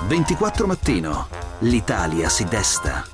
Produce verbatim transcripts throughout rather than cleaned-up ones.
ventiquattro Mattino. L'Italia si desta.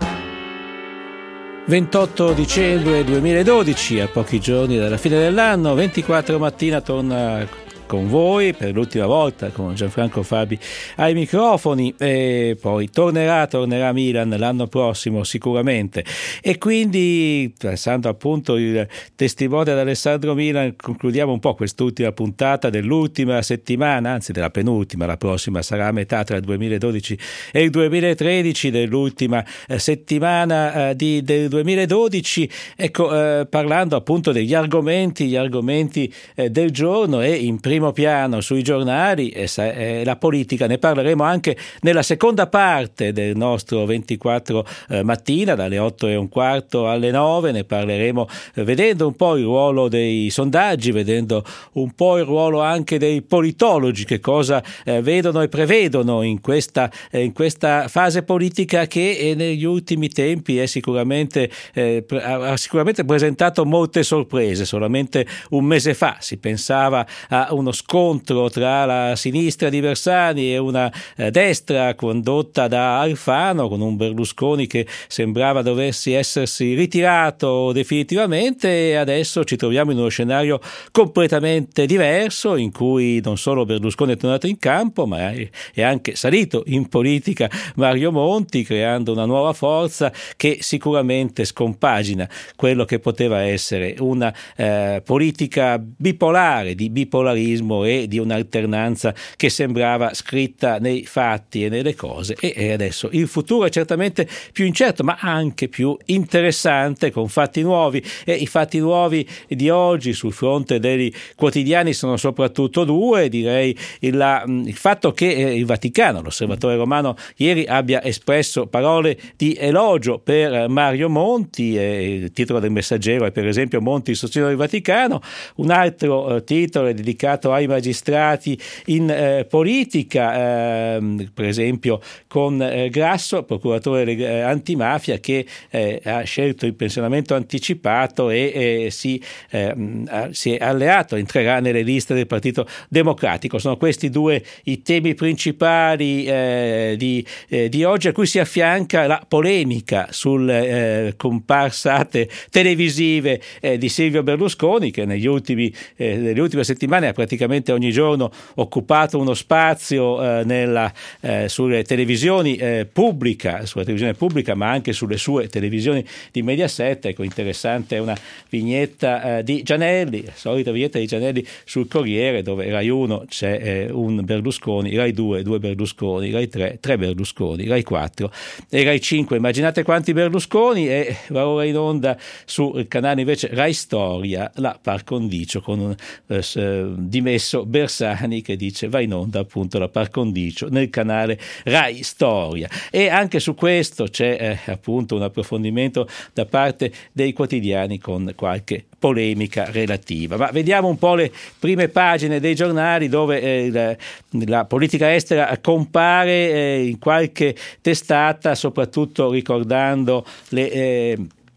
ventotto dicembre duemiladodici, a pochi giorni dalla fine dell'anno. ventiquattro Mattina torna con voi per l'ultima volta, con Gianfranco Fabi ai microfoni, e poi tornerà, tornerà Milan l'anno prossimo sicuramente. E quindi, passando appunto il testimone ad Alessandro Milan, concludiamo un po' quest'ultima puntata dell'ultima settimana, anzi della penultima, la prossima sarà a metà tra il duemiladodici e il duemilatredici, dell'ultima eh, settimana eh, di, del duemiladodici, ecco, eh, parlando appunto degli argomenti, gli argomenti eh, del giorno, e in primo piano sui giornali e eh, la politica. Ne parleremo anche nella seconda parte del nostro ventiquattro eh, Mattina, dalle otto e un quarto alle nove. Ne parleremo eh, vedendo un po' il ruolo dei sondaggi, vedendo un po' il ruolo anche dei politologi, che cosa eh, vedono e prevedono in questa, eh, in questa fase politica che eh, negli ultimi tempi è sicuramente, eh, pre- ha sicuramente presentato molte sorprese. Solamente un mese fa si pensava a uno scontro tra la sinistra di Bersani e una eh, destra condotta da Alfano, con un Berlusconi che sembrava doversi essersi ritirato definitivamente, e adesso ci troviamo in uno scenario completamente diverso, in cui non solo Berlusconi è tornato in campo, ma è, è anche salito in politica Mario Monti, creando una nuova forza che sicuramente scompagina quello che poteva essere una eh, politica bipolare, di bipolarismo e di un'alternanza che sembrava scritta nei fatti e nelle cose. E adesso il futuro è certamente più incerto, ma anche più interessante, con fatti nuovi. E i fatti nuovi di oggi sul fronte dei quotidiani sono soprattutto due. Direi il, il fatto che il Vaticano, l'Osservatore Romano, ieri abbia espresso parole di elogio per Mario Monti. E il titolo del Messaggero è per esempio "Monti il sostegno del Vaticano". Un altro eh, titolo è dedicato ai magistrati in eh, politica, eh, per esempio con eh, Grasso, procuratore eh, antimafia, che eh, ha scelto il pensionamento anticipato e eh, si, eh, si è alleato, entrerà nelle liste del Partito Democratico. Sono questi due i temi principali eh, di, eh, di oggi, a cui si affianca la polemica sulle eh, comparsate televisive eh, di Silvio Berlusconi, che negli ultimi, eh, nelle ultime settimane ha praticamente ogni giorno occupato uno spazio eh, nella, eh, sulle televisioni eh, pubblica, sulla televisione pubblica, ma anche sulle sue televisioni di Mediaset. Ecco, interessante è una vignetta eh, di Gianelli, la solita vignetta di Gianelli sul Corriere, dove Rai uno c'è eh, un Berlusconi, Rai due due Berlusconi, Rai tre tre Berlusconi, Rai quattro e Rai cinque immaginate quanti Berlusconi. E va ora in onda sul canale invece Rai Storia la par condicio, con un eh, dimesso Bersani, che dice va in onda appunto la par condicio nel canale Rai Storia. E anche su questo c'è eh, appunto un approfondimento da parte dei quotidiani, con qualche polemica relativa. Ma vediamo un po' le prime pagine dei giornali, dove eh, la, la politica estera compare eh, in qualche testata, soprattutto ricordando le eh,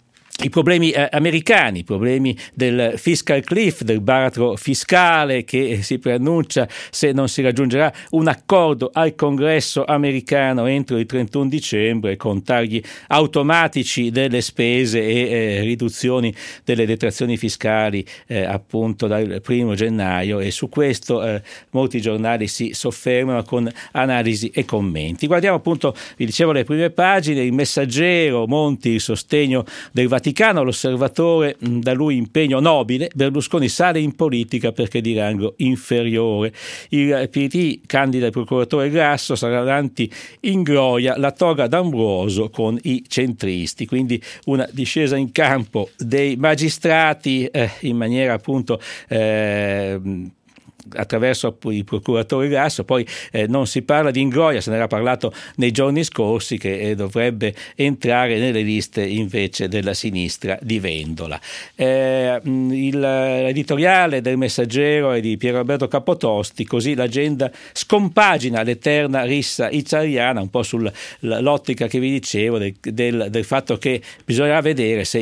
i problemi eh, americani, i problemi del fiscal cliff, del baratro fiscale che si preannuncia se non si raggiungerà un accordo al Congresso americano entro il trentuno dicembre, con tagli automatici delle spese e eh, riduzioni delle detrazioni fiscali eh, appunto dal primo gennaio. E su questo eh, molti giornali si soffermano con analisi e commenti. Guardiamo appunto, vi dicevo, le prime pagine. Il Messaggero: Monti il sostegno del Vaticano. L'Osservatore: da lui impegno nobile, Berlusconi sale in politica perché di rango inferiore. Il P D candida il procuratore Grasso, sarà avanti Ingroia, la toga d'Ambroso con i centristi. Quindi una discesa in campo dei magistrati eh, in maniera appunto eh, attraverso il procuratore Grasso. Poi eh, non si parla di Ingroia, se ne era parlato nei giorni scorsi, che eh, dovrebbe entrare nelle liste invece della sinistra di Vendola. Eh, il, l'editoriale del Messaggero è di Pier Roberto Capotosti: così l'agenda scompagina l'eterna rissa italiana, un po' sull'ottica che vi dicevo del, del, del fatto che bisognerà vedere se il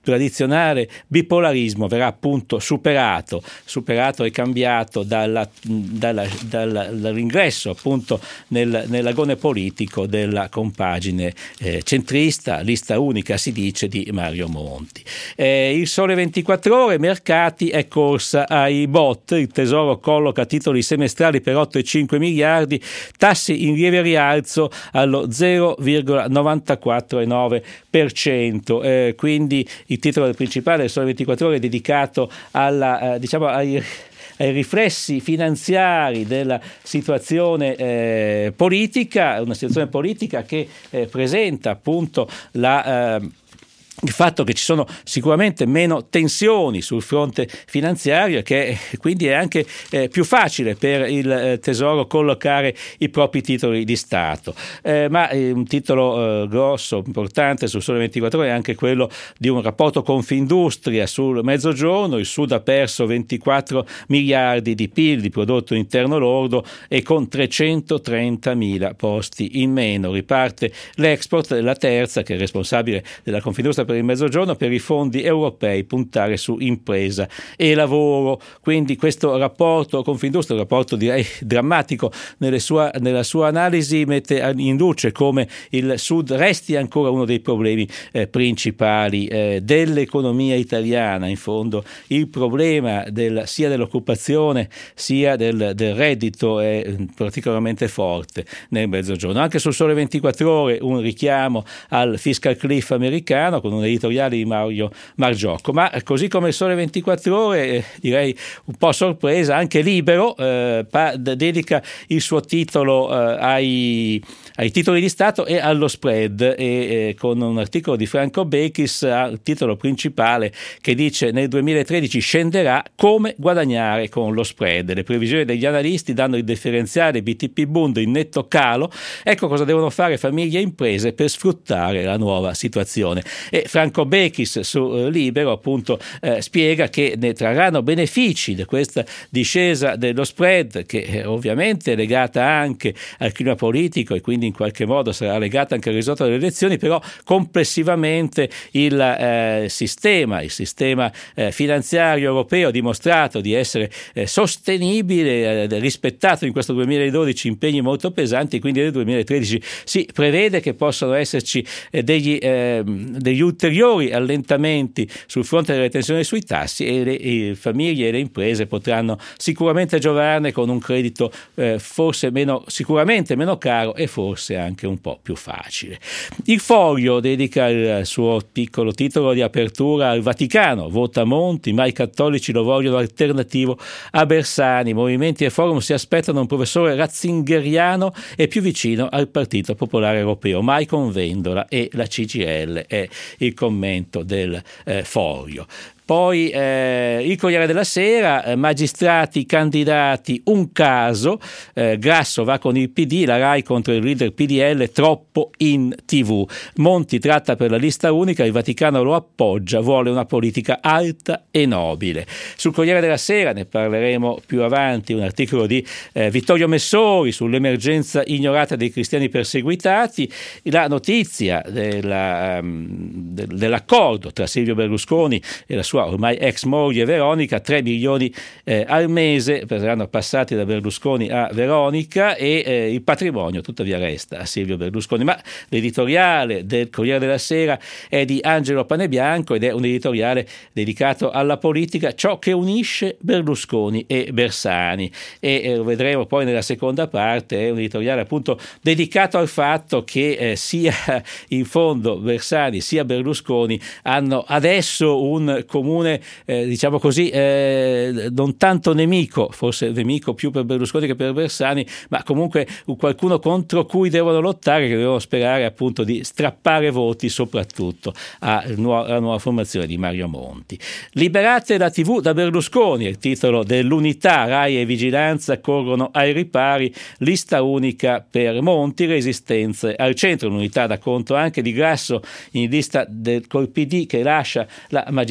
tradizionale bipolarismo verrà appunto superato, superato e cambiato dalla, dalla, dalla, dall'ingresso appunto nel, nell'agone politico della compagine eh, centrista, lista unica si dice, di Mario Monti. Eh, il Sole ventiquattro Ore, mercati, è corsa ai bot, il Tesoro colloca titoli semestrali per otto virgola cinque miliardi, tassi in lieve rialzo allo zero virgola novantaquattro nove per cento, eh, quindi il titolo principale del Sole ventiquattro Ore è dedicato alla, eh, diciamo, ai ai riflessi finanziari della situazione eh, politica, una situazione politica che eh, presenta appunto la eh, il fatto che ci sono sicuramente meno tensioni sul fronte finanziario, che quindi è anche eh, più facile per il eh, Tesoro collocare i propri titoli di Stato. Eh, ma eh, un titolo eh, grosso, importante sul Sole ventiquattro Ore è anche quello di un rapporto Confindustria sul Mezzogiorno. Il Sud ha perso ventiquattro miliardi di P I L, di prodotto interno lordo, e con trecentotrentamila posti in meno. Riparte l'export, la terza, che è responsabile della Confindustria per il Mezzogiorno, per i fondi europei puntare su impresa e lavoro. Quindi questo rapporto Confindustria, un rapporto direi drammatico nelle sua, nella sua analisi, mette in luce come il Sud resti ancora uno dei problemi eh, principali eh, dell'economia italiana. In fondo il problema del, sia dell'occupazione sia del, del reddito è particolarmente forte nel Mezzogiorno. Anche sul Sole ventiquattro Ore un richiamo al fiscal cliff americano con un editoriale di Mario Margiocco, ma così come il Sole ventiquattro Ore, eh, direi un po' sorpresa, anche Libero eh, pa- dedica il suo titolo eh, ai, ai titoli di Stato e allo spread, e eh, con un articolo di Franco Bechis ha il titolo principale che dice: nel duemilatredici scenderà, come guadagnare con lo spread. Le previsioni degli analisti danno il differenziale B T P Bund in netto calo. Ecco cosa devono fare famiglie e imprese per sfruttare la nuova situazione. E Franco Bechis su eh, Libero appunto eh, spiega che ne trarranno benefici da questa discesa dello spread, che eh, ovviamente è legata anche al clima politico e quindi in qualche modo sarà legata anche al risultato delle elezioni, però complessivamente il eh, sistema, il sistema eh, finanziario europeo ha dimostrato di essere eh, sostenibile, eh, rispettato in questo duemiladodici impegni molto pesanti, e quindi nel duemilatredici si prevede che possano esserci eh, degli, eh, degli ulteriori allentamenti sul fronte delle tensioni sui tassi, e le e famiglie e le imprese potranno sicuramente giovarne con un credito eh, forse meno, sicuramente meno caro e forse anche un po' più facile. Il Foglio dedica il suo piccolo titolo di apertura al Vaticano: vota Monti, ma i cattolici lo vogliono alternativo a Bersani, movimenti e forum si aspettano un professore ratzingeriano e più vicino al Partito Popolare Europeo, mai con Vendola e la C G I L, è il commento del eh, Foglio. Poi eh, il Corriere della Sera, eh, magistrati candidati un caso, eh, Grasso va con il P D, la Rai contro il leader P D L, troppo in tv. Monti tratta per la lista unica, il Vaticano lo appoggia, vuole una politica alta e nobile. Sul Corriere della Sera, ne parleremo più avanti, un articolo di eh, Vittorio Messori sull'emergenza ignorata dei cristiani perseguitati, la notizia della, um, de, dell'accordo tra Silvio Berlusconi e la sua ormai ex moglie Veronica, tre milioni eh, al mese verranno passati da Berlusconi a Veronica, e eh, il patrimonio tuttavia resta a Silvio Berlusconi. Ma l'editoriale del Corriere della Sera è di Angelo Panebianco ed è un editoriale dedicato alla politica, ciò che unisce Berlusconi e Bersani, e eh, lo vedremo poi nella seconda parte. È un editoriale appunto dedicato al fatto che eh, sia in fondo Bersani sia Berlusconi hanno adesso un comune comune, eh, diciamo così, eh, non tanto nemico, forse nemico più per Berlusconi che per Bersani, ma comunque qualcuno contro cui devono lottare, che devono sperare appunto di strappare voti soprattutto alla nuova, nuova formazione di Mario Monti. Liberate la tivù da Berlusconi, è il titolo dell'Unità. Rai e Vigilanza corrono ai ripari, lista unica per Monti, resistenze al centro. L'Unità dà conto anche di Grasso in lista del col P D che lascia la magistratura.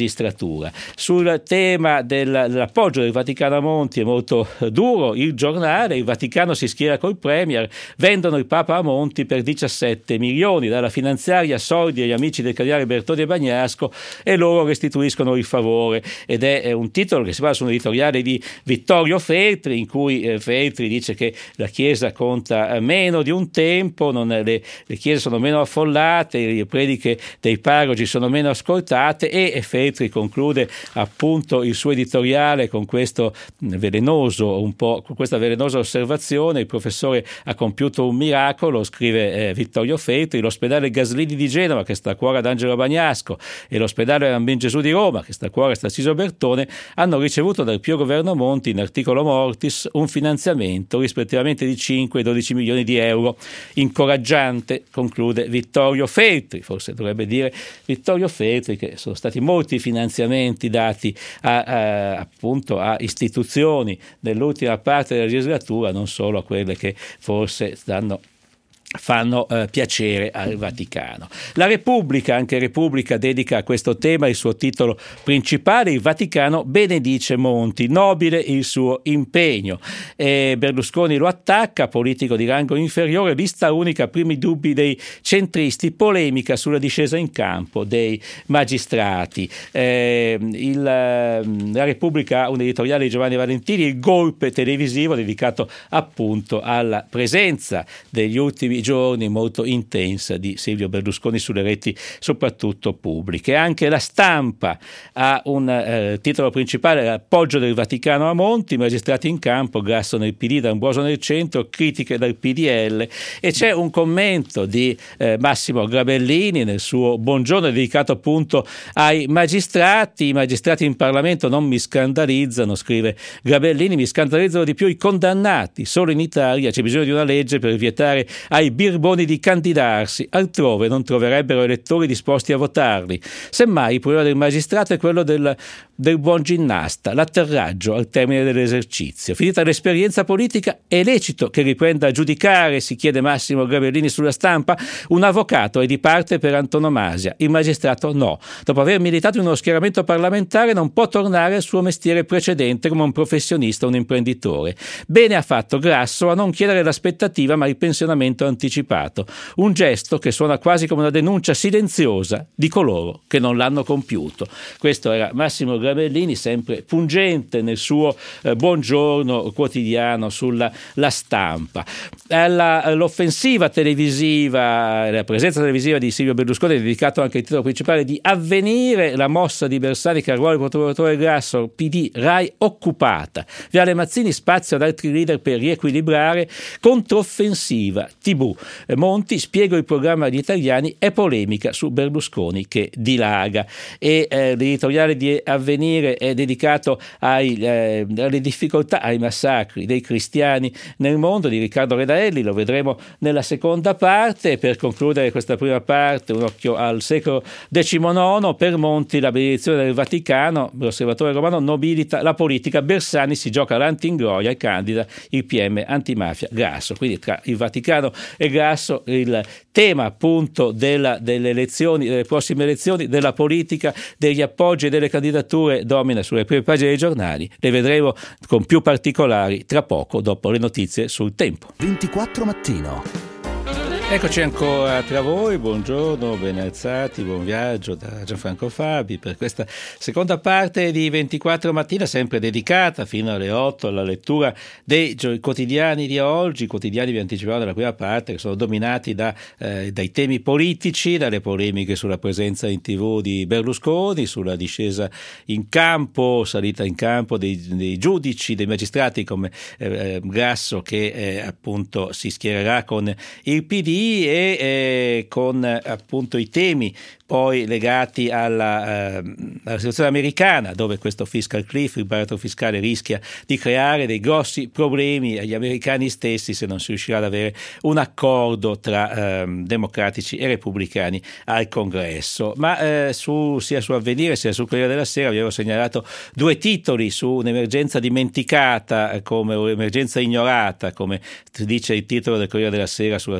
legislatura. Sul tema del, dell'appoggio del Vaticano a Monti è molto duro il giornale: il Vaticano si schiera col Premier, vendono il Papa a Monti per diciassette milioni, dalla finanziaria soldi agli amici del cardinale Bertone e Bagnasco e loro restituiscono il favore. Ed è un titolo che si basa su un editoriale di Vittorio Feltri, in cui eh, Feltri dice che la Chiesa conta meno di un tempo, non è, le, le chiese sono meno affollate, le prediche dei parroci sono meno ascoltate, e Feltri conclude appunto il suo editoriale con questo velenoso, un po', con questa velenosa osservazione: il professore ha compiuto un miracolo, scrive eh, Vittorio Feltri. L'ospedale Gaslini di Genova, che sta a cuore ad Angelo Bagnasco, e l'ospedale Rambin Gesù di Roma, che sta a cuore a Tarcisio Bertone, hanno ricevuto dal Pio Governo Monti, in articolo mortis, un finanziamento rispettivamente di cinque e dodici milioni di euro. Incoraggiante, conclude Vittorio Feltri. Forse dovrebbe dire Vittorio Feltri che sono stati molti finanziamenti dati a, a, appunto a istituzioni nell'ultima parte della legislatura, non solo a quelle che forse stanno fanno eh, piacere al Vaticano. La Repubblica, anche Repubblica, dedica a questo tema il suo titolo principale: il Vaticano benedice Monti, nobile il suo impegno. E Berlusconi lo attacca, politico di rango inferiore, lista unica, primi dubbi dei centristi, polemica sulla discesa in campo dei magistrati. Eh, il, la Repubblica ha un editoriale di Giovanni Valentini, il golpe televisivo, dedicato appunto alla presenza degli ultimi giorni molto intensa di Silvio Berlusconi sulle reti, soprattutto pubbliche. Anche La Stampa ha un eh, titolo principale: l'appoggio del Vaticano a Monti, magistrati in campo, Grasso nel P D, D'Ambrosio nel centro, critiche dal P D L, e c'è un commento di eh, Massimo Grabellini nel suo Buongiorno, dedicato appunto ai magistrati. I magistrati in Parlamento non mi scandalizzano, scrive Grabellini, mi scandalizzano di più i condannati. Solo in Italia c'è bisogno di una legge per vietare ai birboni di candidarsi, altrove non troverebbero elettori disposti a votarli. Semmai il problema del magistrato è quello del, del buon ginnasta, l'atterraggio al termine dell'esercizio. Finita l'esperienza politica, è lecito che riprenda a giudicare, si chiede Massimo Grabellini sulla Stampa. Un avvocato è di parte per antonomasia, il magistrato no. Dopo aver militato in uno schieramento parlamentare non può tornare al suo mestiere precedente come un professionista o un imprenditore. Bene ha fatto Grasso a non chiedere l'aspettativa ma il pensionamento anticipato. Un gesto che suona quasi come una denuncia silenziosa di coloro che non l'hanno compiuto. Questo era Massimo Grabellini, sempre pungente nel suo eh, buongiorno quotidiano sulla La Stampa. Alla, l'offensiva televisiva, la presenza televisiva di Silvio Berlusconi è dedicato anche il titolo principale di Avvenire, la mossa di Bersani, Carruolo, procuratore Grasso, P D, Rai occupata. Viale Mazzini, spazio ad altri leader per riequilibrare, controffensiva, tivù. Monti, spiego il programma agli italiani, è polemica su Berlusconi che dilaga. E eh, l'editoriale di Avvenire è dedicato ai, eh, alle difficoltà, ai massacri dei cristiani nel mondo, di Riccardo Redaelli. Lo vedremo nella seconda parte. Per concludere questa prima parte, un occhio al secolo diciannove. Per Monti la benedizione del Vaticano, l'Osservatore Romano, nobilita la politica. Bersani si gioca l'antingloria e candida il P M antimafia Grasso. Quindi tra il Vaticano e Grasso il tema appunto della, delle elezioni, delle prossime elezioni, della politica, degli appoggi e delle candidature domina sulle prime pagine dei giornali. Le vedremo con più particolari tra poco, dopo le notizie sul tempo. ventiquattro mattino. Eccoci ancora tra voi, buongiorno, ben alzati, buon viaggio da Gianfranco Fabi per questa seconda parte di ventiquattro mattina, sempre dedicata fino alle otto alla lettura dei quotidiani di oggi. I quotidiani, vi anticipavo nella prima parte, che sono dominati da, eh, dai temi politici, dalle polemiche sulla presenza in tv di Berlusconi, sulla discesa in campo, salita in campo dei, dei giudici, dei magistrati come eh, Grasso, che eh, appunto si schiererà con il P D, e eh, con appunto i temi poi legati alla, eh, alla situazione americana, dove questo fiscal cliff, il baratro fiscale, rischia di creare dei grossi problemi agli americani stessi se non si riuscirà ad avere un accordo tra eh, democratici e repubblicani al Congresso. Ma eh, su, sia su Avvenire sia sul Corriere della Sera vi avevo segnalato due titoli su un'emergenza dimenticata come un'emergenza ignorata, come dice il titolo del Corriere della Sera sull'articolo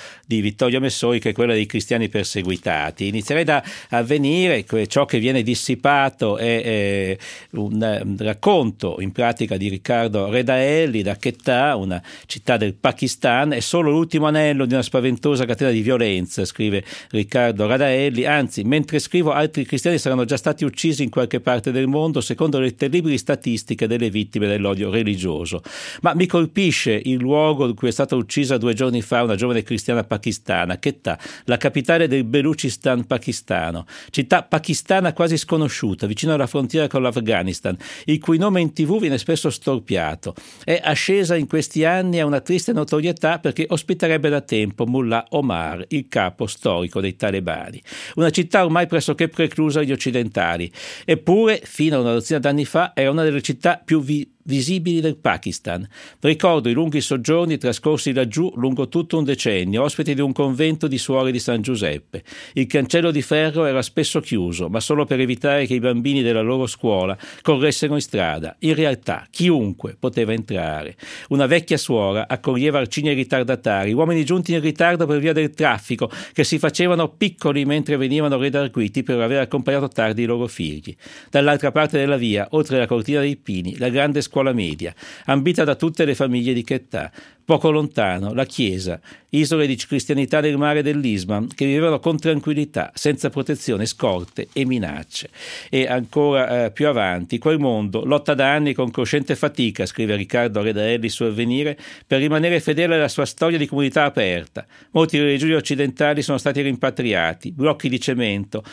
di Vittorio Messori, che è quella dei cristiani perseguitati. Inizierei da Avvenire, ciò che viene dissipato è, è un racconto in pratica di Riccardo Redaelli da Quetta, una città del Pakistan. È solo l'ultimo anello di una spaventosa catena di violenza, scrive Riccardo Redaelli, anzi, mentre scrivo altri cristiani saranno già stati uccisi in qualche parte del mondo secondo le terribili statistiche delle vittime dell'odio religioso. Ma mi colpisce il luogo in cui è stata uccisa due giorni fa una giovane cristiana pakistana, Quetta, la capitale del Belucistan pakistano, città pakistana quasi sconosciuta, vicino alla frontiera con l'Afghanistan, il cui nome in tv viene spesso storpiato. È ascesa in questi anni a una triste notorietà perché ospiterebbe da tempo Mullah Omar, il capo storico dei talebani. Una città ormai pressoché preclusa agli occidentali, eppure fino a una dozzina d'anni fa era una delle città più vi- visibili del Pakistan. Ricordo i lunghi soggiorni trascorsi laggiù lungo tutto un decennio, ospiti di un convento di suore di San Giuseppe. Il cancello di ferro era spesso chiuso, ma solo per evitare che i bambini della loro scuola corressero in strada. In realtà chiunque poteva entrare. Una vecchia suora accoglieva arcigni e ritardatari, uomini giunti in ritardo per via del traffico, che si facevano piccoli mentre venivano redarguiti per aver accompagnato tardi i loro figli. Dall'altra parte della via, oltre la cortina dei pini, la grande scuola media, ambita da tutte le famiglie di Quetta. Poco lontano, la chiesa, isole di cristianità del mare dell'Islam, che vivevano con tranquillità, senza protezione, scorte e minacce. E ancora eh, più avanti, quel mondo lotta da anni con cosciente fatica, scrive Riccardo Redaelli su Avvenire, per rimanere fedele alla sua storia di comunità aperta. Molti religiosi occidentali sono stati rimpatriati, blocchi di cemento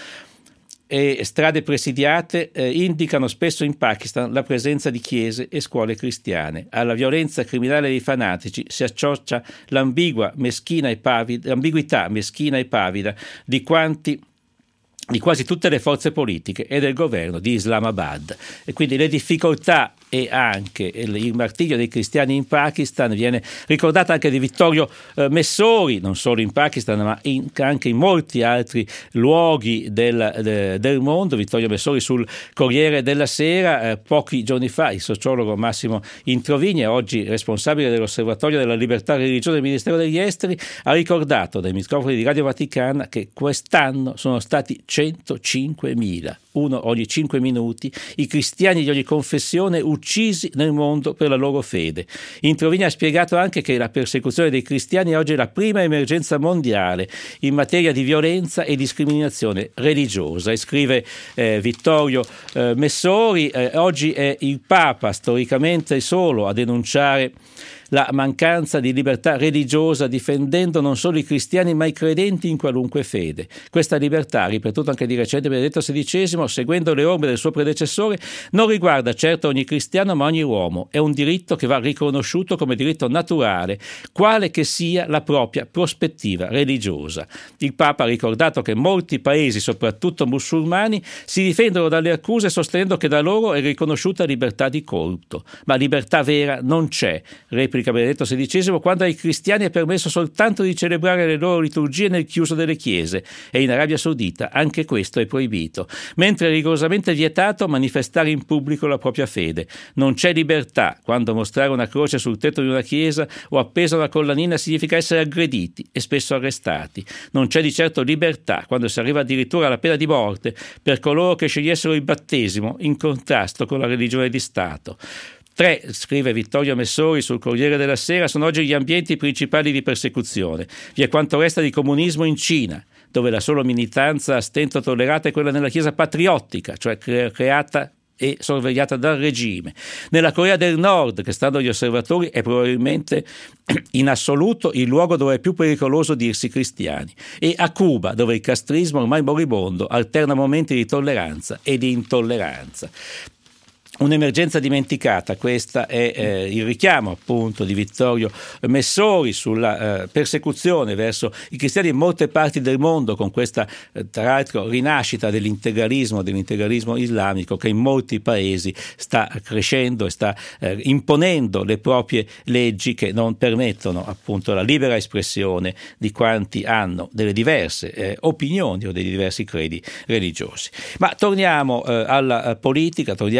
e strade presidiate eh, indicano spesso in Pakistan la presenza di chiese e scuole cristiane. Alla violenza criminale dei fanatici si associa l'ambigua, meschina e pavida, l'ambiguità meschina e pavida di quanti di quasi tutte le forze politiche e del governo di Islamabad. E quindi le difficoltà e anche il martirio dei cristiani in Pakistan viene ricordata anche di Vittorio eh, Messori, non solo in Pakistan ma in, anche in molti altri luoghi del, de, del mondo. Vittorio Messori sul Corriere della Sera, eh, pochi giorni fa il sociologo Massimo Introvigne, oggi responsabile dell'Osservatorio della Libertà Religiosa del Ministero degli Esteri, ha ricordato dai microfoni di Radio Vaticana che quest'anno sono stati centocinquemila, uno ogni cinque minuti, i cristiani di ogni confessione uccisi nel mondo per la loro fede. Introvigne ha spiegato anche che la persecuzione dei cristiani è oggi la prima emergenza mondiale in materia di violenza e discriminazione religiosa. E scrive eh, Vittorio eh, Messori, eh, oggi è il Papa storicamente solo a denunciare la mancanza di libertà religiosa, difendendo non solo i cristiani ma i credenti in qualunque fede. Questa libertà, ripetuto anche di recente Benedetto sedicesimo, seguendo le orme del suo predecessore, non riguarda certo ogni cristiano ma ogni uomo. È un diritto che va riconosciuto come diritto naturale, quale che sia la propria prospettiva religiosa. Il Papa ha ricordato che molti paesi, soprattutto musulmani, si difendono dalle accuse sostenendo che da loro è riconosciuta libertà di culto. Ma libertà vera non c'è, replica Benedetto sedicesimo, quando ai cristiani è permesso soltanto di celebrare le loro liturgie nel chiuso delle chiese, e in Arabia Saudita anche questo è proibito, mentre è rigorosamente vietato manifestare in pubblico la propria fede. Non c'è libertà quando mostrare una croce sul tetto di una chiesa o appesa a una collanina significa essere aggrediti e spesso arrestati. Non c'è di certo libertà quando si arriva addirittura alla pena di morte per coloro che scegliessero il battesimo in contrasto con la religione di Stato. Tre, scrive Vittorio Messori sul Corriere della Sera, sono oggi gli ambienti principali di persecuzione. Vi è quanto resta di comunismo in Cina, dove la sola militanza a stento tollerata è quella nella Chiesa patriottica, cioè cre- creata e sorvegliata dal regime. Nella Corea del Nord, che stando agli osservatori è probabilmente in assoluto il luogo dove è più pericoloso dirsi cristiani, e a Cuba, dove il castrismo ormai moribondo alterna momenti di tolleranza e di intolleranza. Un'emergenza dimenticata, questa è eh, il richiamo appunto di Vittorio Messori sulla eh, persecuzione verso i cristiani in molte parti del mondo, con questa eh, tra l'altro rinascita dell'integralismo, dell'integralismo islamico che in molti paesi sta crescendo e sta eh, imponendo le proprie leggi che non permettono appunto la libera espressione di quanti hanno delle diverse eh, opinioni o dei diversi credi religiosi. Ma torniamo eh, alla politica, torniamo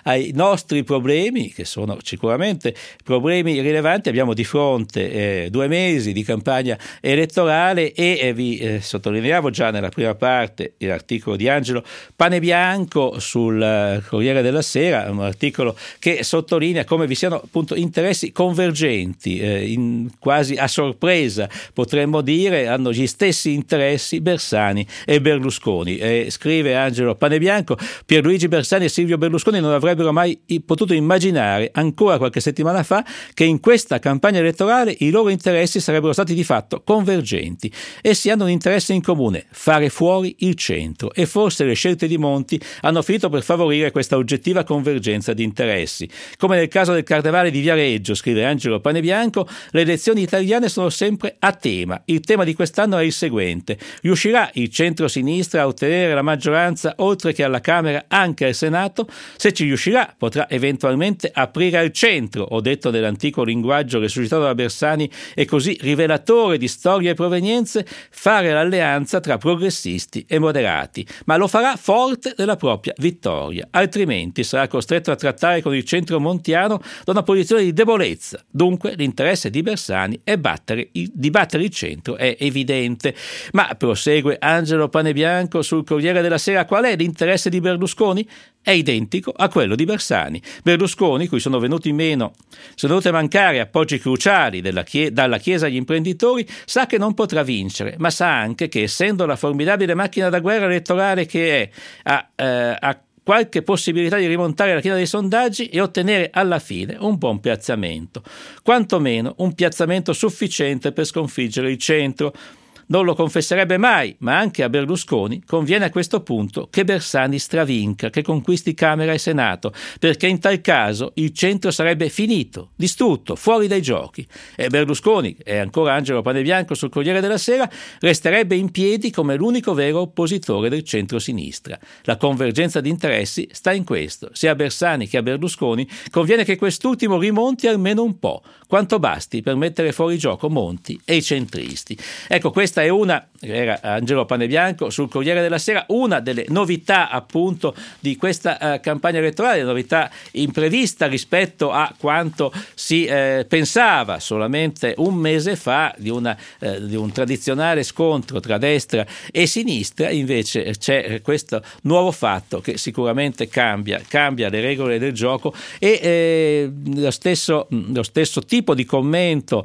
ai nostri problemi, che sono sicuramente problemi rilevanti. Abbiamo di fronte eh, due mesi di campagna elettorale e eh, vi eh, sottolineavo già nella prima parte l'articolo di Angelo Panebianco sul uh, Corriere della Sera, un articolo che sottolinea come vi siano appunto interessi convergenti, eh, in, quasi a sorpresa potremmo dire, hanno gli stessi interessi Bersani e Berlusconi. Eh, scrive Angelo Panebianco: Pierluigi Bersani e Silvio Berlusconi non avrebbero mai potuto immaginare ancora qualche settimana fa che in questa campagna elettorale i loro interessi sarebbero stati di fatto convergenti. Essi hanno un interesse in comune: fare fuori il centro, e forse le scelte di Monti hanno finito per favorire questa oggettiva convergenza di interessi. Come nel caso del Carnevale di Viareggio, scrive Angelo Panebianco, le elezioni italiane sono sempre a tema. Il tema di quest'anno è il seguente: riuscirà il centro-sinistra a ottenere la maggioranza oltre che alla Camera anche al Senato? Se ci riuscirà, potrà eventualmente aprire al centro, ho detto nell'antico linguaggio resuscitato da Bersani e così rivelatore di storie e provenienze, fare l'alleanza tra progressisti e moderati, ma lo farà forte della propria vittoria, altrimenti sarà costretto a trattare con il centro montiano da una posizione di debolezza. Dunque l'interesse di Bersani è battere il, di battere il centro, è evidente. Ma prosegue Angelo Panebianco sul Corriere della Sera: qual è l'interesse di Berlusconi? È identico a quello di Bersani. Berlusconi, cui sono venuti meno, sono venuti a mancare appoggi cruciali della chie- dalla Chiesa agli imprenditori, sa che non potrà vincere, ma sa anche che, essendo la formidabile macchina da guerra elettorale che è, ha, eh, ha qualche possibilità di rimontare la china dei sondaggi e ottenere alla fine un buon piazzamento, quantomeno un piazzamento sufficiente per sconfiggere il centro. Non lo confesserebbe mai, ma anche a Berlusconi conviene a questo punto che Bersani stravinca, che conquisti Camera e Senato, perché in tal caso il centro sarebbe finito, distrutto, fuori dai giochi. E Berlusconi, e ancora Angelo Panebianco sul Corriere della Sera, resterebbe in piedi come l'unico vero oppositore del centro-sinistra. La convergenza di interessi sta in questo: sia a Bersani che a Berlusconi conviene che quest'ultimo rimonti almeno un po', quanto basti per mettere fuori gioco Monti e i centristi. Ecco, questa è una, era Angelo Panebianco sul Corriere della Sera, una delle novità appunto di questa uh, campagna elettorale, novità imprevista rispetto a quanto si eh, pensava solamente un mese fa di, una, eh, di un tradizionale scontro tra destra e sinistra. Invece c'è questo nuovo fatto che sicuramente cambia, cambia le regole del gioco e eh, lo stesso, lo stesso tipo di commento,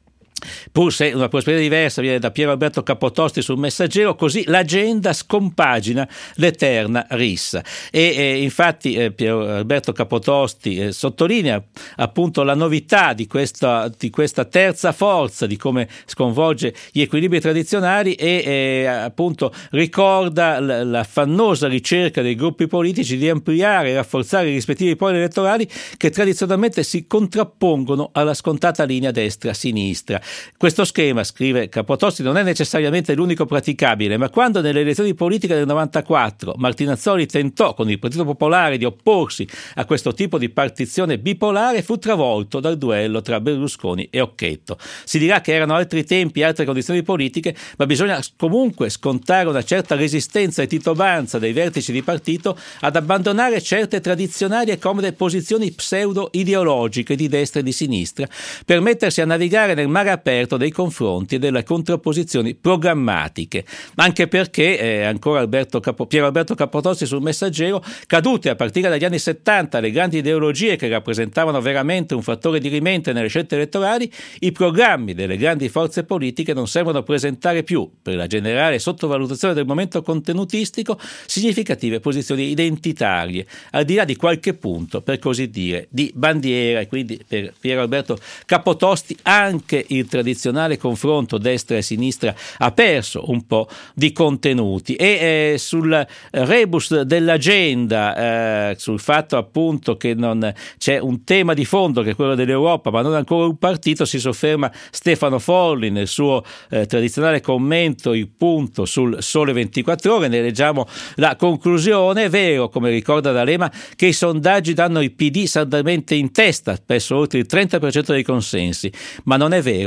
pur se una prospettiva diversa, viene da Piero Alberto Capotosti sul Messaggero: così l'agenda scompagina l'eterna rissa. E eh, infatti eh, Piero Alberto Capotosti eh, sottolinea appunto la novità di questa, di questa terza forza, di come sconvolge gli equilibri tradizionali e eh, appunto ricorda l- l'affannosa ricerca dei gruppi politici di ampliare e rafforzare i rispettivi poli elettorali che tradizionalmente si contrappongono alla scontata linea destra-sinistra. Questo schema, scrive Capotosti, non è necessariamente l'unico praticabile, ma quando nelle elezioni politiche del novantaquattro Martinazzoli tentò con il Partito Popolare di opporsi a questo tipo di partizione bipolare, fu travolto dal duello tra Berlusconi e Occhetto. Si dirà che erano altri tempi, altre condizioni politiche, ma bisogna comunque scontare una certa resistenza e titobanza dei vertici di partito ad abbandonare certe tradizionali e comode posizioni pseudo-ideologiche di destra e di sinistra per mettersi a navigare nel mare aperto dei confronti e delle contrapposizioni programmatiche, anche perché eh, ancora Alberto Capo, Piero Alberto Capotosti sul Messaggero: cadute a partire dagli anni settanta le grandi ideologie che rappresentavano veramente un fattore dirimente nelle scelte elettorali, i programmi delle grandi forze politiche non sembrano presentare più, per la generale sottovalutazione del momento contenutistico, significative posizioni identitarie, al di là di qualche punto, per così dire, di bandiera. E quindi per Piero Alberto Capotosti anche il tradizionale confronto destra e sinistra ha perso un po' di contenuti. E eh, sul rebus dell'agenda, eh, sul fatto appunto che non c'è un tema di fondo che è quello dell'Europa, ma non ancora un partito, si sofferma Stefano Folli nel suo eh, tradizionale commento Il Punto sul Sole ventiquattro Ore. Ne leggiamo la conclusione: è vero, come ricorda D'Alema, che i sondaggi danno il P D saldamente in testa, spesso oltre il trenta per cento dei consensi, ma non è vero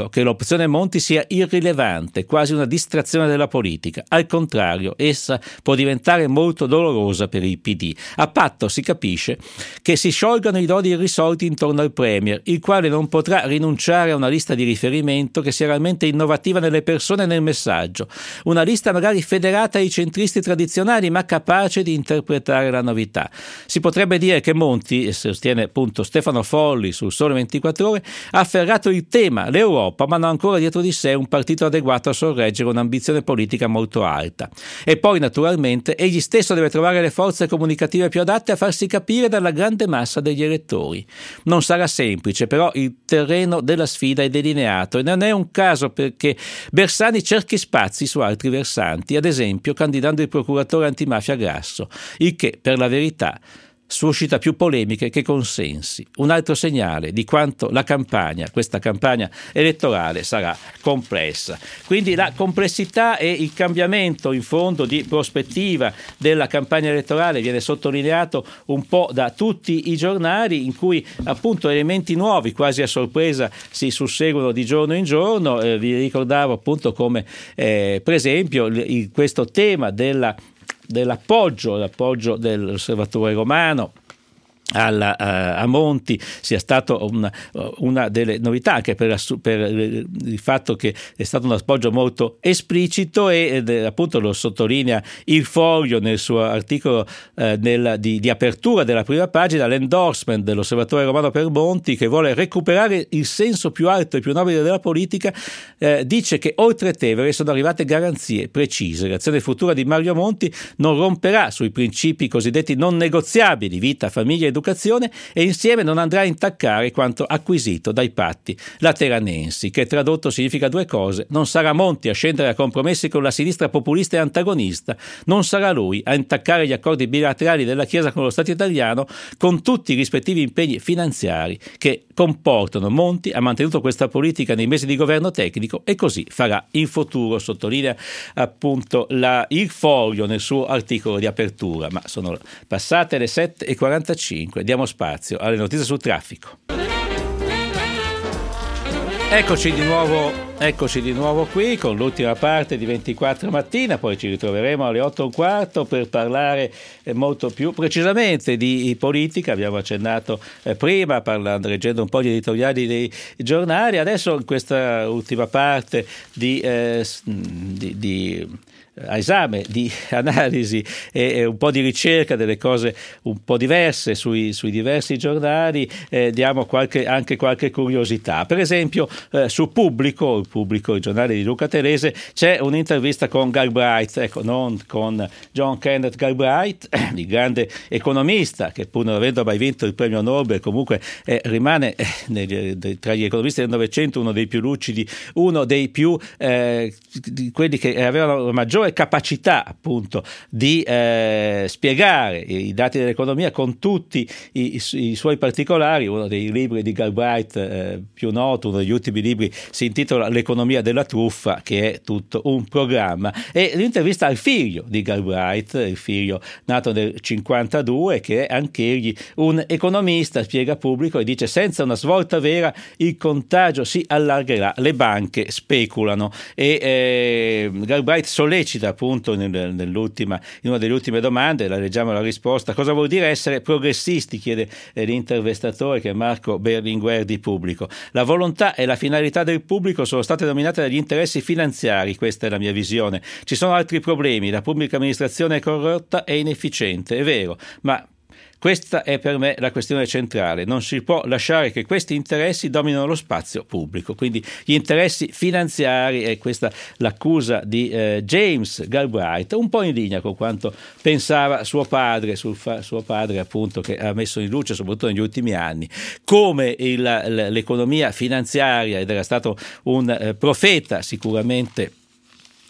che l'opzione Monti sia irrilevante, quasi una distrazione della politica. Al contrario, essa può diventare molto dolorosa per il P D, a patto, si capisce, che si sciolgano i nodi irrisolti intorno al Premier, il quale non potrà rinunciare a una lista di riferimento che sia realmente innovativa nelle persone e nel messaggio, una lista magari federata ai centristi tradizionali ma capace di interpretare la novità. Si potrebbe dire che Monti, e sostiene appunto Stefano Folli sul Sole ventiquattro Ore, ha afferrato il tema, l'Europa, ma non ha ancora dietro di sé un partito adeguato a sorreggere un'ambizione politica molto alta. E poi naturalmente egli stesso deve trovare le forze comunicative più adatte a farsi capire dalla grande massa degli elettori. Non sarà semplice, però il terreno della sfida è delineato e non è un caso perché Bersani cerchi spazi su altri versanti, ad esempio candidando il procuratore antimafia Grasso, il che per la verità suscita più polemiche che consensi. Un altro segnale di quanto la campagna, questa campagna elettorale, sarà complessa. Quindi la complessità e il cambiamento in fondo di prospettiva della campagna elettorale viene sottolineato un po' da tutti i giornali, in cui appunto elementi nuovi quasi a sorpresa si susseguono di giorno in giorno. Eh, vi ricordavo appunto come eh, per esempio il, questo tema della dell'appoggio, l'appoggio dell'Osservatore Romano alla, uh, a Monti sia stato una, una delle novità, anche per, per il fatto che è stato un appoggio molto esplicito e ed, appunto lo sottolinea il Foglio nel suo articolo uh, nel, di, di apertura della prima pagina, l'endorsement dell'Osservatore Romano per Monti, che vuole recuperare il senso più alto e più nobile della politica. Uh, dice che oltre Tevere sono arrivate garanzie precise. L'azione futura di Mario Monti non romperà sui principi cosiddetti non negoziabili, vita, famiglia e educazione, e insieme non andrà a intaccare quanto acquisito dai patti lateranensi, che tradotto significa due cose: non sarà Monti a scendere a compromessi con la sinistra populista e antagonista, non sarà lui a intaccare gli accordi bilaterali della Chiesa con lo Stato italiano, con tutti i rispettivi impegni finanziari che comportano. Monti ha mantenuto questa politica nei mesi di governo tecnico e così farà in futuro, sottolinea appunto la, il Foglio nel suo articolo di apertura. Ma sono passate le sette e quarantacinque. Diamo spazio alle notizie sul traffico. Eccoci di nuovo, eccoci di nuovo qui con l'ultima parte di ventiquattro mattina, poi ci ritroveremo alle otto e un quarto per parlare molto più precisamente di politica. Abbiamo accennato eh, prima, parlando, leggendo un po' gli editoriali dei giornali. Adesso in questa ultima parte di, eh, di, di a esame, di analisi e, e un po' di ricerca delle cose un po' diverse sui, sui diversi giornali, eh, diamo qualche, anche qualche curiosità. Per esempio eh, su Pubblico, il Pubblico, il giornale di Luca Telese, c'è un'intervista con Galbraith, ecco, non con John Kenneth Galbraith, il grande economista che pur non avendo mai vinto il premio Nobel comunque eh, rimane eh, nel, de, tra gli economisti del Novecento uno dei più lucidi, uno dei più eh, di quelli che avevano la maggiore capacità appunto di eh, spiegare i dati dell'economia con tutti i, i, i suoi particolari. Uno dei libri di Galbraith eh, più noto, uno degli ultimi libri, si intitola L'economia della truffa, che è tutto un programma. E l'intervista al figlio di Galbraith, il figlio nato nel cinquantadue, che è anch'egli un economista, spiega Pubblico e dice: senza una svolta vera il contagio si allargherà, le banche speculano. E eh, Galbraith sollecita appunto nel, nell'ultima, in una delle ultime domande, la leggiamo la risposta: cosa vuol dire essere progressisti? Chiede eh, l'intervistatore, che è Marco Berlinguer di Pubblico. La volontà e la finalità del pubblico sono state dominate dagli interessi finanziari, questa è la mia visione. Ci sono altri problemi, la pubblica amministrazione è corrotta e inefficiente, è vero, ma questa è per me la questione centrale. Non si può lasciare che questi interessi dominino lo spazio pubblico. Quindi gli interessi finanziari, è questa l'accusa di eh, James Galbraith, un po' in linea con quanto pensava suo padre, sul fa- suo padre appunto, che ha messo in luce soprattutto negli ultimi anni come il, l'economia finanziaria, ed era stato un eh, profeta sicuramente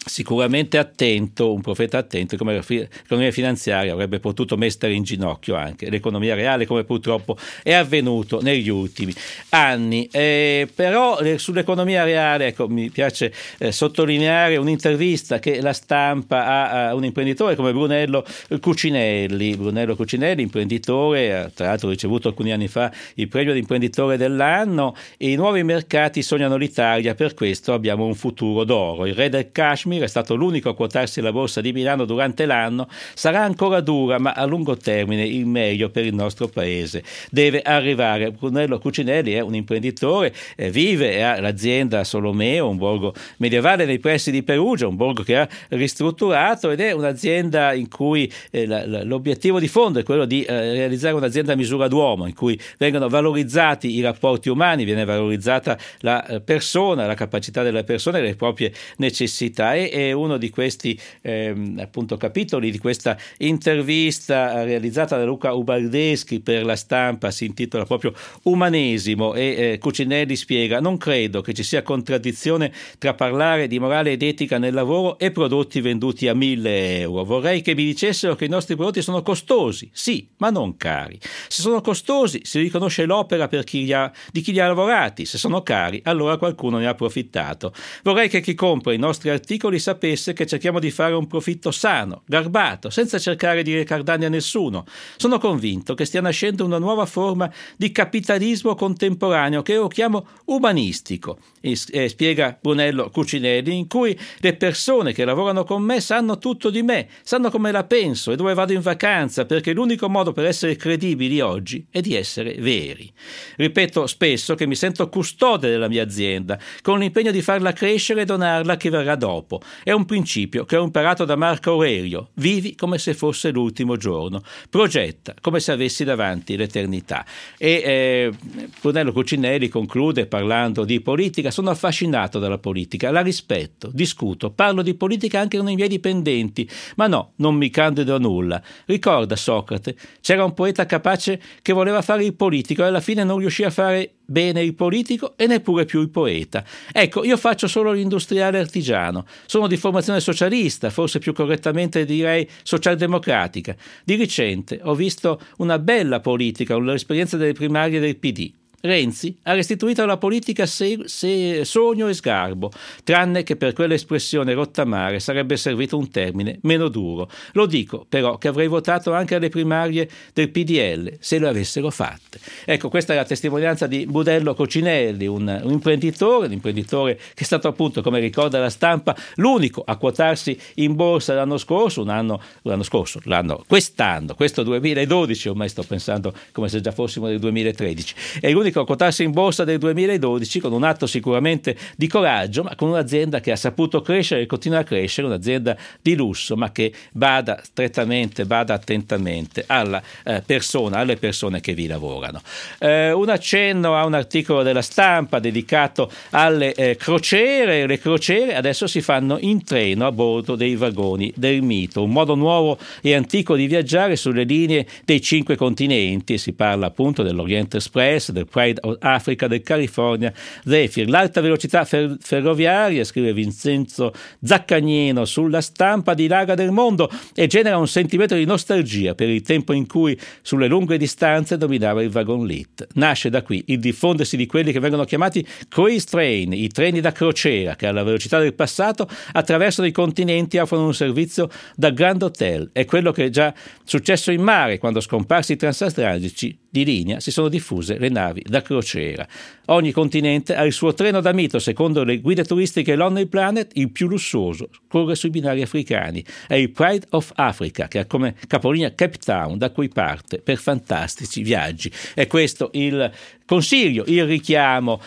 sicuramente attento, un profeta attento come l'economia finanziaria avrebbe potuto mettere in ginocchio anche l'economia reale, come purtroppo è avvenuto negli ultimi anni. Eh, però eh, sull'economia reale, ecco, mi piace eh, sottolineare un'intervista che la Stampa ha a un imprenditore come Brunello Cucinelli. Brunello Cucinelli, imprenditore, tra l'altro ricevuto alcuni anni fa il premio di imprenditore dell'anno. I nuovi mercati sognano l'Italia, per questo abbiamo un futuro d'oro. Il re del Kashmir è stato l'unico a quotarsi alla borsa di Milano durante l'anno, sarà ancora dura, ma a lungo termine il meglio per il nostro paese deve arrivare. Brunello Cucinelli è un imprenditore, eh, vive e ha l'azienda Solomeo, un borgo medievale nei pressi di Perugia, un borgo che ha ristrutturato, ed è un'azienda in cui eh, la, la, l'obiettivo di fondo è quello di eh, realizzare un'azienda a misura d'uomo, in cui vengono valorizzati i rapporti umani, viene valorizzata la eh, persona, la capacità della persona e le proprie necessità. È uno di questi ehm, appunto capitoli di questa intervista realizzata da Luca Ubaldeschi per la Stampa, si intitola proprio Umanesimo, e eh, Cucinelli spiega: non credo che ci sia contraddizione tra parlare di morale ed etica nel lavoro e prodotti venduti a mille euro. Vorrei che mi dicessero che i nostri prodotti sono costosi, sì, ma non cari. Se sono costosi si riconosce l'opera per chi li ha, di chi li ha lavorati, se sono cari allora qualcuno ne ha approfittato. Vorrei che chi compra i nostri articoli sapesse che cerchiamo di fare un profitto sano, garbato, senza cercare di recar danni a nessuno. Sono convinto che stia nascendo una nuova forma di capitalismo contemporaneo che io chiamo umanistico, e, e spiega Brunello Cucinelli, in cui le persone che lavorano con me sanno tutto di me, sanno come la penso e dove vado in vacanza, perché l'unico modo per essere credibili oggi è di essere veri. Ripeto spesso che mi sento custode della mia azienda, con l'impegno di farla crescere e donarla a chi verrà dopo. È un principio che ho imparato da Marco Aurelio: vivi come se fosse l'ultimo giorno, progetta come se avessi davanti l'eternità. E eh, Brunello Cucinelli conclude parlando di politica: sono affascinato dalla politica, la rispetto, discuto, parlo di politica anche con i miei dipendenti, ma no, non mi candido a nulla. Ricorda Socrate, c'era un poeta capace che voleva fare il politico e alla fine non riuscì a fare bene il politico e neppure più il poeta. Ecco, io faccio solo l'industriale artigiano, sono di formazione socialista, forse più correttamente direi socialdemocratica. Di recente ho visto una bella politica, l'esperienza delle primarie del P D. Renzi ha restituito alla politica se, se, sogno e sgarbo, tranne che per quell'espressione rottamare sarebbe servito un termine meno duro. Lo dico però che avrei votato anche alle primarie del P D L se le avessero fatte. Ecco, questa è la testimonianza di Brunello Cucinelli, un, un imprenditore, un imprenditore che è stato appunto, come ricorda la Stampa, l'unico a quotarsi in borsa l'anno scorso, un anno, l'anno scorso, l'anno, quest'anno, questo duemiladodici, ormai sto pensando come se già fossimo nel duemilatredici, è l'unico a quotarsi in borsa del duemiladodici, con un atto sicuramente di coraggio, ma con un'azienda che ha saputo crescere e continua a crescere, un'azienda di lusso, ma che bada strettamente, bada attentamente alla eh, persona, alle persone che vi lavorano. Eh, un accenno a un articolo della Stampa dedicato alle eh, crociere. Le crociere adesso si fanno in treno a bordo dei vagoni del mito, un modo nuovo e antico di viaggiare sulle linee dei cinque continenti. Si parla appunto dell'Orient Express, del Pride of Africa, del California Zephyr. L'alta velocità fer- ferroviaria, scrive Vincenzo Zaccagnino sulla Stampa, dilaga del mondo e genera un sentimento di nostalgia per il tempo in cui sulle lunghe distanze dominava il wagon lit. Nasce da qui il diffondersi di quelli che vengono chiamati cruise train, i treni da crociera che alla velocità del passato attraversano i continenti e offrono un servizio da Grand Hotel. È quello che è già successo in mare, quando scomparsi i transatlantici di linea si sono diffuse le navi da crociera. Ogni continente ha il suo treno da mito. Secondo le guide turistiche Lonely Planet, il più lussuoso corre sui binari africani. È il Pride of Africa, che ha come capolinea Cape Town, da cui parte per fantastici viaggi. È questo il consiglio, il richiamo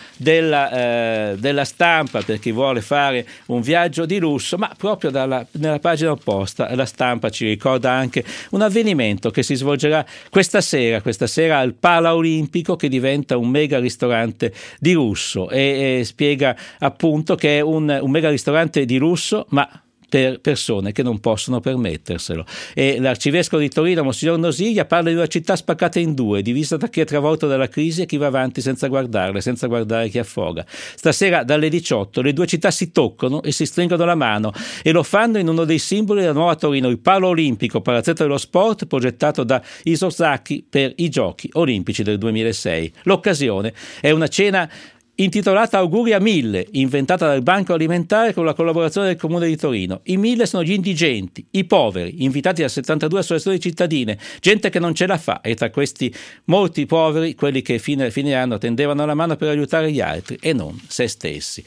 della, eh, della Stampa per chi vuole fare un viaggio di lusso, ma proprio dalla, nella pagina opposta la Stampa ci ricorda anche un avvenimento che si svolgerà questa sera, questa sera al Pala Olimpico, che diventa un mega ristorante di lusso, e, e spiega appunto che è un, un mega ristorante di lusso, ma per persone che non possono permetterselo. E l'arcivescovo di Torino, Monsignor Nosiglia, parla di una città spaccata in due, divisa da chi è travolto dalla crisi e chi va avanti senza guardarle, senza guardare chi affoga. Stasera dalle diciotto le due città si toccano e si stringono la mano, e lo fanno in uno dei simboli della nuova Torino, il Palo Olimpico, palazzetto dello sport progettato da Isozaki per i Giochi Olimpici del duemilasei. L'occasione è una cena intitolata Auguri a Mille, inventata dal Banco Alimentare con la collaborazione del Comune di Torino. I mille sono gli indigenti, i poveri, invitati da settantadue associazioni cittadine, gente che non ce la fa, e tra questi molti poveri quelli che fine, fine anno tendevano la mano per aiutare gli altri e non se stessi.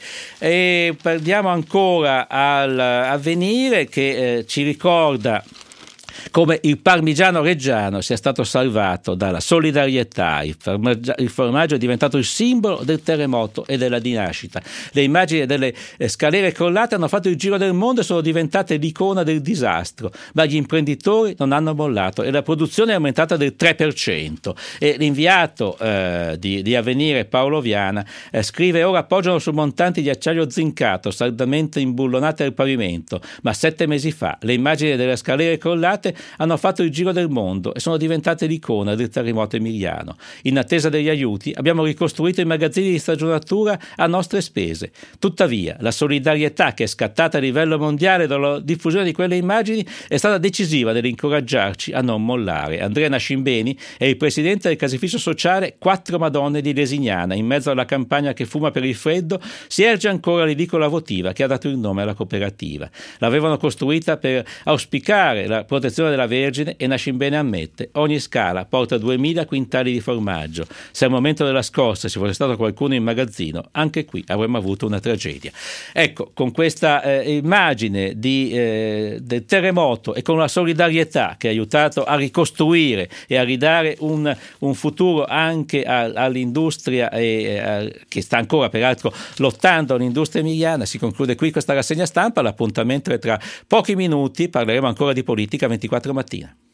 E parliamo ancora all'Avvenire, che eh, ci ricorda come il parmigiano reggiano sia stato salvato dalla solidarietà. Il formaggio, il formaggio è diventato il simbolo del terremoto e della dinascita. Le immagini delle scalere crollate hanno fatto il giro del mondo e sono diventate l'icona del disastro, ma gli imprenditori non hanno mollato e la produzione è aumentata del tre per cento. E l'inviato eh, di, di Avvenire, Paolo Viana, eh, scrive: ora appoggiano su montanti di acciaio zincato saldamente imbullonate al pavimento, ma sette mesi fa le immagini delle scalere crollate hanno fatto il giro del mondo e sono diventate l'icona del terremoto emiliano. In attesa degli aiuti abbiamo ricostruito i magazzini di stagionatura a nostre spese. Tuttavia la solidarietà che è scattata a livello mondiale dalla diffusione di quelle immagini è stata decisiva nell'incoraggiarci a non mollare. Andrea Nascimbeni è il presidente del caseificio sociale Quattro Madonne di Lesignana. In mezzo alla campagna che fuma per il freddo si erge ancora l'edicola votiva che ha dato il nome alla cooperativa. L'avevano costruita per auspicare la protezione della Vergine e Nascimbene ammette: ogni scala porta duemila quintali di formaggio. Se al momento della scorsa ci fosse stato qualcuno in magazzino, anche qui avremmo avuto una tragedia. Ecco, con questa eh, immagine di, eh, del terremoto e con la solidarietà che ha aiutato a ricostruire e a ridare un, un futuro anche a, all'industria e, a, che sta ancora peraltro lottando all'industria emiliana, si conclude qui questa rassegna stampa. L'appuntamento è tra pochi minuti, parleremo ancora di politica. ventiquattro mattina.